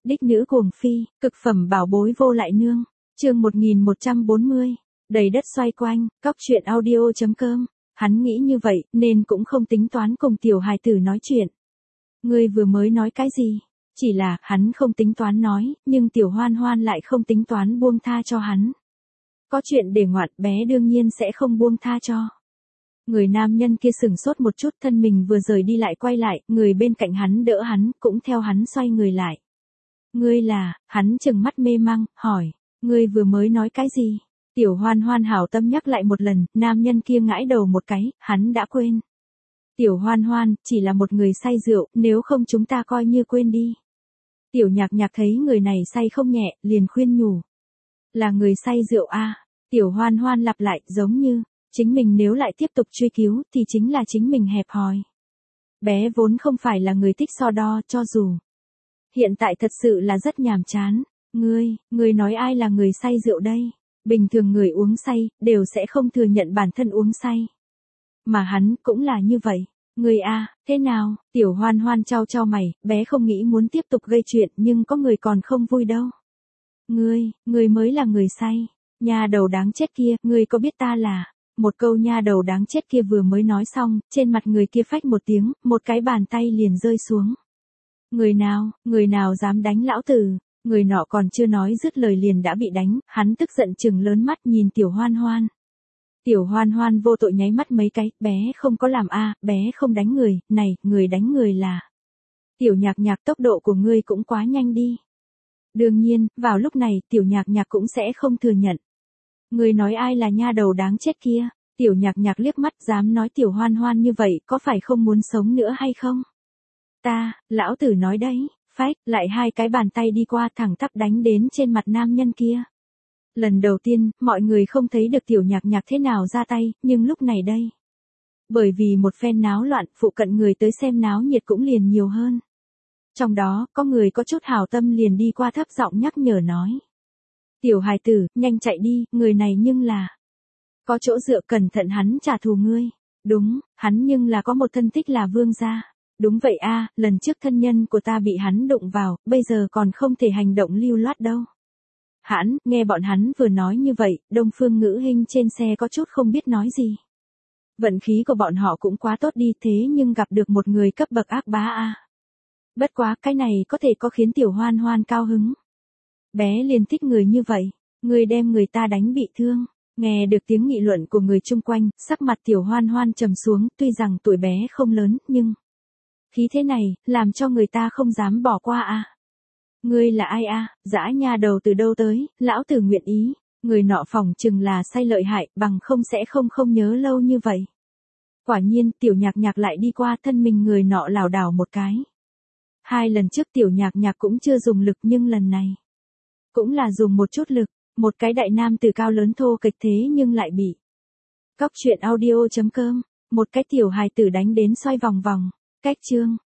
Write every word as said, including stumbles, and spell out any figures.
Đích nữ cuồng phi, cực phẩm bảo bối vô lại nương. Chương một nghìn một trăm bốn mươi. Đầy đất xoay quanh, cóc truyện audio chấm com. Hắn nghĩ như vậy, nên cũng không tính toán cùng tiểu hài tử nói chuyện. Ngươi vừa mới nói cái gì? Chỉ là, hắn không tính toán nói, nhưng tiểu hoan hoan lại không tính toán buông tha cho hắn. Có chuyện để ngoạn, bé đương nhiên sẽ không buông tha cho. Người nam nhân kia sửng sốt một chút, thân mình vừa rời đi lại quay lại, người bên cạnh hắn đỡ hắn, cũng theo hắn xoay người lại. Ngươi là, hắn trừng mắt mê mang, hỏi, ngươi vừa mới nói cái gì? Tiểu hoan hoan hảo tâm nhắc lại một lần, nam nhân kia ngãi đầu một cái, hắn đã quên. Tiểu hoan hoan, chỉ là một người say rượu, nếu không chúng ta coi như quên đi. Tiểu nhạc nhạc thấy người này say không nhẹ, liền khuyên nhủ. Là người say rượu a. Tiểu hoan hoan lặp lại, giống như, chính mình nếu lại tiếp tục truy cứu, thì chính là chính mình hẹp hòi. Bé vốn không phải là người thích so đo, cho dù. Hiện tại thật sự là rất nhàm chán. Ngươi, ngươi nói ai là người say rượu đây? Bình thường người uống say, đều sẽ không thừa nhận bản thân uống say. Mà hắn, cũng là như vậy. Ngươi a, thế nào? Tiểu hoan hoan chau chau mày, bé không nghĩ muốn tiếp tục gây chuyện, nhưng có người còn không vui đâu. Ngươi, ngươi mới là người say. Nha đầu đáng chết kia, ngươi có biết ta là... Một câu nha đầu đáng chết kia vừa mới nói xong, trên mặt người kia phách một tiếng, một cái bàn tay liền rơi xuống. Người nào, người nào dám đánh lão tử? Người nọ còn chưa nói dứt lời liền đã bị đánh, hắn tức giận trừng lớn mắt nhìn tiểu hoan hoan. Tiểu hoan hoan vô tội nháy mắt mấy cái, bé không có làm a, bé không đánh người, này, người đánh người là. Tiểu nhạc nhạc, tốc độ của ngươi cũng quá nhanh đi. Đương nhiên, vào lúc này, tiểu nhạc nhạc cũng sẽ không thừa nhận. Người nói ai là nha đầu đáng chết kia? Tiểu nhạc nhạc liếc mắt, dám nói tiểu hoan hoan như vậy, có phải không muốn sống nữa hay không? Ta, lão tử nói đấy, phách, lại hai cái bàn tay đi qua thẳng tắp đánh đến trên mặt nam nhân kia. Lần đầu tiên, mọi người không thấy được tiểu nhạc nhạc thế nào ra tay, nhưng lúc này đây. Bởi vì một phen náo loạn, phụ cận người tới xem náo nhiệt cũng liền nhiều hơn. Trong đó, có người có chút hảo tâm liền đi qua thấp giọng nhắc nhở nói. Tiểu hài tử, nhanh chạy đi, người này nhưng là... Có chỗ dựa, cẩn thận hắn trả thù ngươi. Đúng, hắn nhưng là có một thân thích là vương gia. Đúng vậy a, lần trước thân nhân của ta bị hắn đụng vào, bây giờ còn không thể hành động lưu loát đâu. Hãn, nghe bọn hắn vừa nói như vậy, Đông Phương Ngữ Hinh trên xe có chút không biết nói gì. Vận khí của bọn họ cũng quá tốt đi, thế nhưng gặp được một người cấp bậc ác bá a. Bất quá, cái này có thể có khiến tiểu hoan hoan cao hứng. Bé liền thích người như vậy, người đem người ta đánh bị thương. Nghe được tiếng nghị luận của người chung quanh, sắc mặt tiểu hoan hoan trầm xuống, tuy rằng tuổi bé không lớn, nhưng... Khí thế này, làm cho người ta không dám bỏ qua a. Ngươi là ai a? Dã nha đầu từ đâu tới, lão tử nguyện ý. Người nọ phỏng chừng là say lợi hại, bằng không sẽ không không nhớ lâu như vậy. Quả nhiên, tiểu nhạc nhạc lại đi qua, thân mình người nọ lảo đảo một cái. Hai lần trước tiểu nhạc nhạc cũng chưa dùng lực, nhưng lần này cũng là dùng một chút lực. Một cái đại nam từ cao lớn thô kịch thế nhưng lại bị. Cóc truyện audio chấm com. Một cái tiểu hài tử đánh đến xoay vòng vòng. Cách chương.